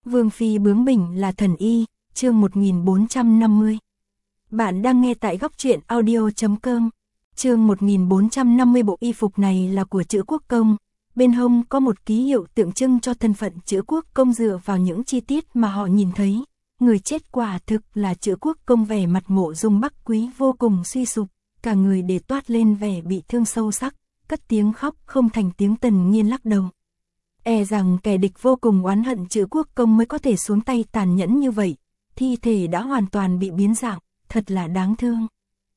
Vương phi bướng bỉnh là thần y, chương 1450. Bạn đang nghe tại góc truyện audio.com. Chương 1450. Bộ y phục này là của Chữ Quốc Công, bên hông có một ký hiệu tượng trưng cho thân phận Chữ Quốc Công. Dựa vào những chi tiết mà họ nhìn thấy, người chết quả thực là Chữ Quốc Công. Vẻ mặt Mộ Dung Bắc Quý vô cùng suy sụp, cả người để toát lên vẻ bị thương sâu sắc, cất tiếng khóc không thành tiếng. Tần Nghiên lắc đầu, e rằng kẻ địch vô cùng oán hận Chữ Quốc Công mới có thể xuống tay tàn nhẫn như vậy. Thi thể đã hoàn toàn bị biến dạng, thật là đáng thương.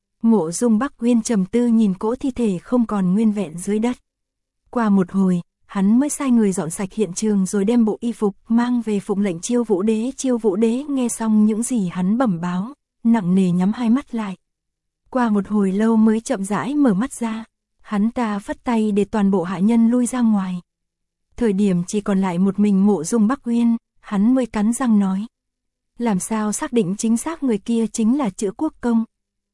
Mộ Dung Bắc Uyên trầm tư nhìn cỗ thi thể không còn nguyên vẹn dưới đất. Qua một hồi, hắn mới sai người dọn sạch hiện trường rồi đem bộ y phục mang về phụng lệnh Chiêu Vũ Đế. Chiêu Vũ Đế nghe xong những gì hắn bẩm báo, nặng nề nhắm hai mắt lại. Qua một hồi lâu mới chậm rãi mở mắt ra, hắn ta phất tay để toàn bộ hạ nhân lui ra ngoài. Thời điểm chỉ còn lại một mình Mộ Dung Bắc Uyên, hắn mới cắn răng nói: làm sao xác định chính xác người kia chính là Chữ Quốc Công?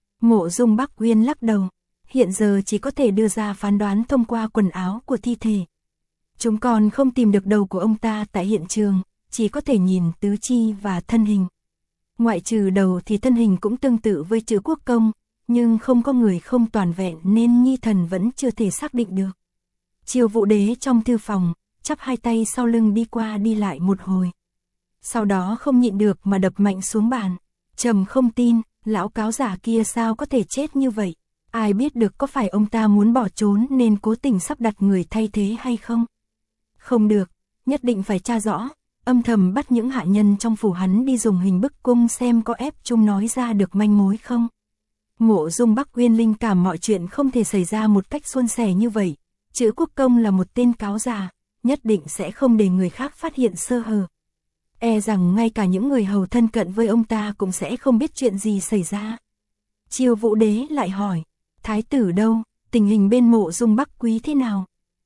Mộ Dung Bắc Uyên lắc đầu, hiện giờ chỉ có thể đưa ra phán đoán thông qua quần áo của thi thể. Chúng còn không tìm được đầu của ông ta tại hiện trường, chỉ có thể nhìn tứ chi và thân hình. Ngoại trừ đầu thì thân hình cũng tương tự với Chữ Quốc Công, nhưng không có người không toàn vẹn nên nhi thần vẫn chưa thể xác định được. Chiêu Vũ Đế trong thư phòng, chắp hai tay sau lưng đi qua đi lại một hồi. Sau đó không nhịn được mà đập mạnh xuống bàn. Trầm không tin, lão cáo giả kia sao có thể chết như vậy? Ai biết được có phải ông ta muốn bỏ trốn nên cố tình sắp đặt người thay thế hay không? Không được, nhất định phải tra rõ, âm thầm bắt những hạ nhân trong phủ hắn đi dùng hình bức cung xem có ép chúng nói ra được manh mối không. Mộ Dung Bắc Uyên linh cảm mọi chuyện không thể xảy ra một cách suôn sẻ như vậy. Chữ Quốc Công là một tên cáo giả, nhất định sẽ không để người khác phát hiện sơ hở. E rằng ngay cả những người hầu thân cận với ông ta cũng sẽ không biết chuyện gì xảy ra. Chiêu Vũ Đế lại hỏi: thái tử đâu, tình hình bên Mộ Dung Bắc Quý thế nào?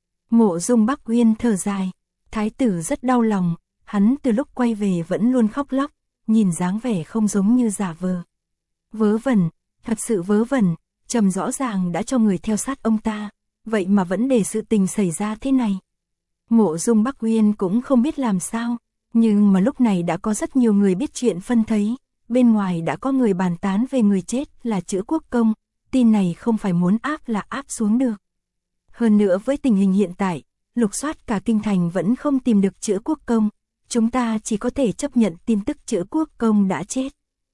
Mộ Dung Bắc Uyên thở dài: thái tử rất đau lòng, hắn từ lúc quay về vẫn luôn khóc lóc, nhìn dáng vẻ không giống như giả vờ. Vớ vẩn, thật sự vớ vẩn, Trầm rõ ràng đã cho người theo sát ông ta, vậy mà vẫn để sự tình xảy ra thế này. Mộ Dung Bắc Uyên cũng không biết làm sao, nhưng mà lúc này đã có rất nhiều người biết chuyện phân thấy, bên ngoài đã có người bàn tán về người chết là Chữ Quốc Công, tin này không phải muốn áp là áp xuống được. Hơn nữa với tình hình hiện tại, lục soát cả kinh thành vẫn không tìm được Chữ Quốc Công, chúng ta chỉ có thể chấp nhận tin tức Chữ Quốc Công đã chết.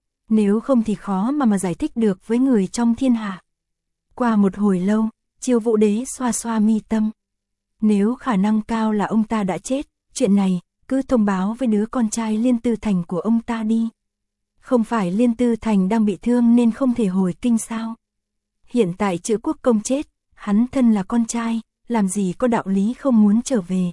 Nếu không thì khó mà giải thích được với người trong thiên hạ. Qua một hồi lâu, Chiêu Vũ Đế xoa xoa mi tâm. Nếu khả năng cao là ông ta đã chết, chuyện này cứ thông báo với đứa con trai Liên Tư Thành của ông ta đi. Không phải Liên Tư Thành đang bị thương nên không thể hồi kinh sao? Hiện tại Chữ Quốc Công chết, hắn thân là con trai, làm gì có đạo lý không muốn trở về.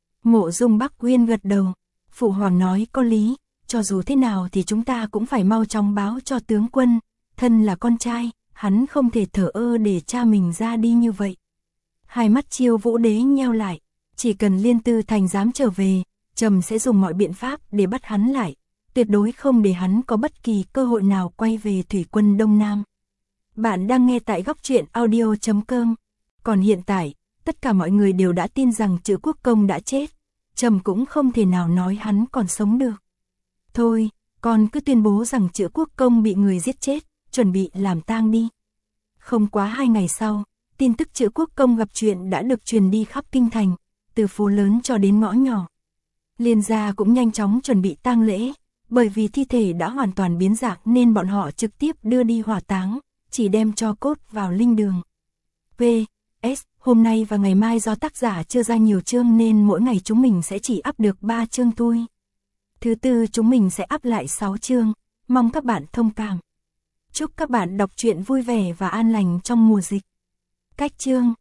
Mộ Dung Bắc Uyên gật đầu, phụ hoàng nói có lý, cho dù thế nào thì chúng ta cũng phải mau chóng báo cho tướng quân, thân là con trai, hắn không thể thờ ơ để cha mình ra đi như vậy. Hai mắt Chiêu Vũ Đế nheo lại, chỉ cần Liên Tư Thành dám trở về, Trầm sẽ dùng mọi biện pháp để bắt hắn lại, tuyệt đối không để hắn có bất kỳ cơ hội nào quay về thủy quân Đông Nam. Bạn đang nghe tại góc truyện audio.com. Còn hiện tại, tất cả mọi người đều đã tin rằng Chữ Quốc Công đã chết, Trầm cũng không thể nào nói hắn còn sống được. Thôi, con cứ tuyên bố rằng Chữ Quốc Công bị người giết chết, chuẩn bị làm tang đi. Không quá 2 ngày sau, tin tức Chữ Quốc Công gặp chuyện đã được truyền đi khắp kinh thành, từ phố lớn cho đến ngõ nhỏ. Liên gia cũng nhanh chóng chuẩn bị tang lễ, bởi vì thi thể đã hoàn toàn biến dạng nên bọn họ trực tiếp đưa đi hỏa táng, chỉ đem tro cốt vào linh đường. P.S. Hôm nay và ngày mai do tác giả chưa ra nhiều chương nên mỗi ngày chúng mình sẽ chỉ up được 3 chương thôi. Thứ tư chúng mình sẽ up lại 6 chương, mong các bạn thông cảm. Chúc các bạn đọc truyện vui vẻ và an lành trong mùa dịch. Cách chương